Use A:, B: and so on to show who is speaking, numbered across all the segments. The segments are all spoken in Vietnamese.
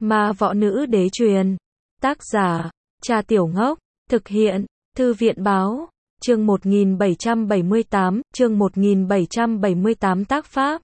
A: Ma võ nữ đế truyền. Tác giả, Cha Tiểu Ngốc. Thực hiện, Thư viện báo. Chương 1778 tác pháp.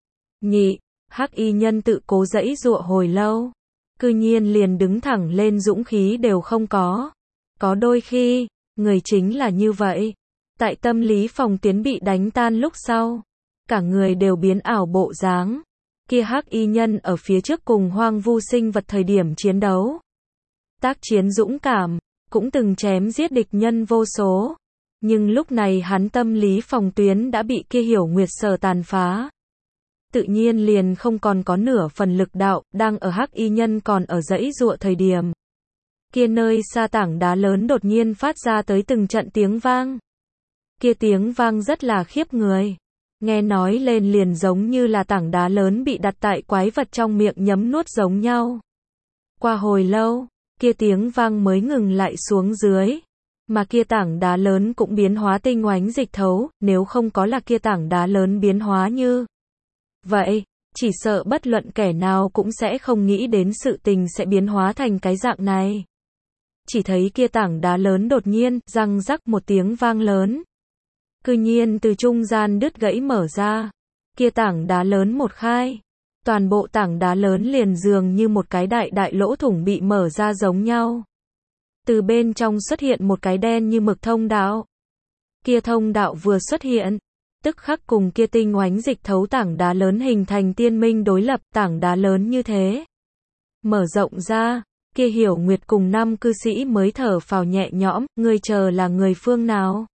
A: Nhị, Hắc y nhân tự cố giãy giụa hồi lâu. Cư nhiên liền đứng thẳng lên dũng khí đều không có. Có đôi khi, người chính là như vậy. Tại tâm lý phòng tuyến bị đánh tan lúc sau, cả người đều biến ảo bộ dáng. Kia Hắc y nhân ở phía trước cùng hoang vu sinh vật thời điểm chiến đấu. Tác chiến dũng cảm, cũng từng chém giết địch nhân vô số. Nhưng lúc này hắn tâm lý phòng tuyến đã bị kia Hiểu Nguyệt sở tàn phá. Tự nhiên liền không còn có nửa phần lực đạo, đang ở Hắc y nhân còn ở giãy giụa thời điểm. Kia nơi xa tảng đá lớn đột nhiên phát ra tới từng trận tiếng vang. Kia tiếng vang rất là khiếp người. Nghe nói lên liền giống như là tảng đá lớn bị đặt tại quái vật trong miệng nhấm nuốt giống nhau. Qua hồi lâu, kia tiếng vang mới ngừng lại xuống dưới. Mà kia tảng đá lớn cũng biến hóa tinh oánh dịch thấu, nếu không có là kia tảng đá lớn biến hóa như vậy, chỉ sợ bất luận kẻ nào cũng sẽ không nghĩ đến sự tình sẽ biến hóa thành cái dạng này. Chỉ thấy kia tảng đá lớn đột nhiên, răng rắc một tiếng vang lớn. Cư nhiên từ trung gian đứt gãy mở ra. Kia tảng đá lớn một khai. Toàn bộ tảng đá lớn liền dường như một cái đại lỗ thủng bị mở ra giống nhau. Từ bên trong xuất hiện một cái đen như mực thông đạo. Kia thông đạo vừa xuất hiện, tức khắc cùng kia tinh oánh dịch thấu tảng đá lớn hình thành tiên minh đối lập. Tảng đá lớn như thế mở rộng ra, kia Hiểu Nguyệt cùng 5 cư sĩ mới thở phào nhẹ nhõm. Ngươi chờ là người phương nào?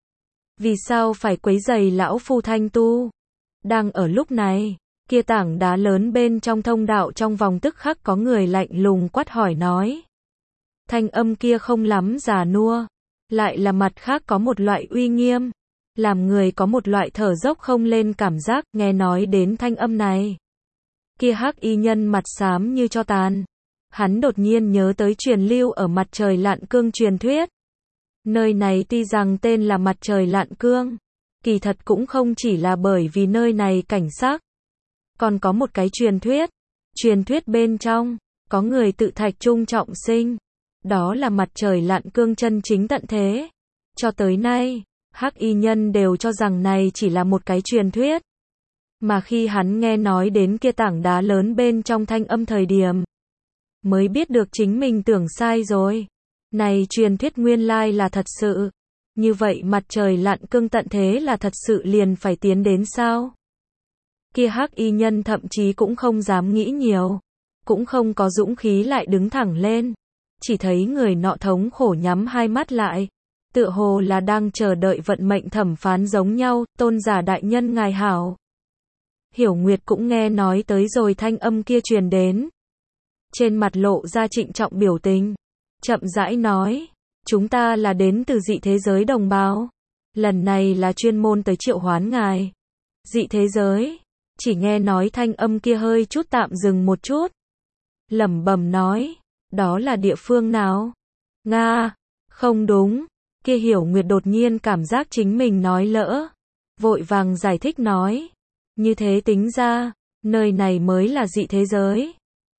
A: Vì sao phải quấy rầy lão phu thanh tu? Đang ở lúc này, kia tảng đá lớn bên trong thông đạo trong vòng tức khắc có người lạnh lùng quát hỏi nói. Thanh âm kia không lắm già nua, lại là mặt khác có một loại uy nghiêm, làm người có một loại thở dốc không lên cảm giác. Nghe nói đến thanh âm này, kia Hắc y nhân mặt xám như tro tàn. Hắn đột nhiên nhớ tới truyền lưu ở Mặt Trời Lặn Cương truyền thuyết. Nơi này tuy rằng tên là Mặt Trời Lặn Cương, kỳ thật cũng không chỉ là bởi vì nơi này cảnh sắc. Còn có một cái truyền thuyết bên trong, có người tự thạch trung trọng sinh. Đó là Mặt Trời Lặn Cương chân chính tận thế. Cho tới nay, Hắc y nhân đều cho rằng này chỉ là một cái truyền thuyết. Mà khi hắn nghe nói đến kia tảng đá lớn bên trong thanh âm thời điểm, mới biết được chính mình tưởng sai rồi. Này truyền thuyết nguyên lai là thật sự. Như vậy Mặt Trời Lặn Cương tận thế là thật sự liền phải tiến đến sao? Kia Hắc y nhân thậm chí cũng không dám nghĩ nhiều, cũng không có dũng khí lại đứng thẳng lên. Chỉ thấy người nọ thống khổ nhắm hai mắt lại, tựa hồ là đang chờ đợi vận mệnh thẩm phán giống nhau. Tôn giả đại nhân ngài hảo. Hiểu Nguyệt cũng nghe nói tới rồi thanh âm kia truyền đến. Trên mặt lộ ra trịnh trọng biểu tình, chậm rãi nói, chúng ta là đến từ dị thế giới đồng bào. Lần này là chuyên môn tới triệu hoán ngài. Dị thế giới? Chỉ nghe nói thanh âm kia hơi chút tạm dừng một chút. Lẩm bẩm nói, đó là địa phương nào? Nga, không đúng. Kia Hiểu Nguyệt đột nhiên cảm giác chính mình nói lỡ. Vội vàng giải thích nói, như thế tính ra, nơi này mới là dị thế giới.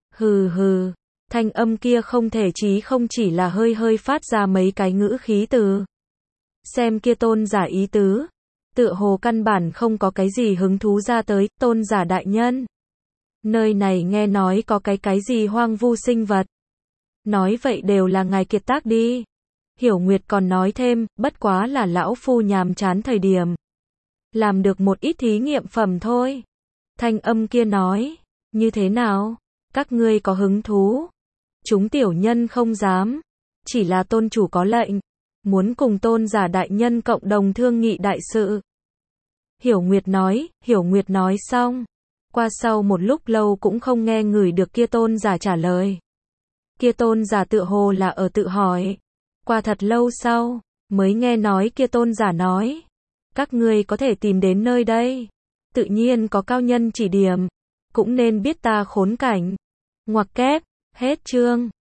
A: Hừ hừ. Thanh âm kia không chỉ là hơi phát ra mấy cái ngữ khí từ. Xem kia tôn giả ý tứ, tựa hồ căn bản không có cái gì hứng thú ra tới. Tôn giả đại nhân, nơi này nghe nói có cái gì hoang vu sinh vật. Nói vậy đều là ngài kiệt tác đi. Hiểu Nguyệt còn nói thêm, bất quá là lão phu nhàm chán thời điểm, làm được một ít thí nghiệm phẩm thôi. Thanh âm kia nói, như thế nào? Các ngươi có hứng thú? Chúng tiểu nhân không dám. Chỉ là tôn chủ có lệnh, muốn cùng tôn giả đại nhân cộng đồng thương nghị đại sự. Hiểu Nguyệt nói xong. Qua sau một lúc lâu cũng không nghe ngửi được kia tôn giả trả lời. Kia tôn giả tựa hồ là ở tự hỏi. Qua thật lâu sau, mới nghe nói kia tôn giả nói. Các ngươi có thể tìm đến nơi đây. Tự nhiên có cao nhân chỉ điểm. Cũng nên biết ta khốn cảnh. Ngoặc kép, hết chương.